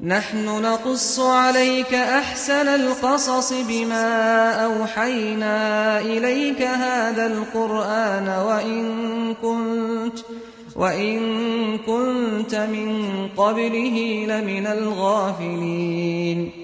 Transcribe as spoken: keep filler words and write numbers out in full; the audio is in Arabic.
نحن نقص عليك أحسن القصص بما أوحينا إليك هذا القرآن وإن كنت, وإن كنت من قبله لمن الغافلين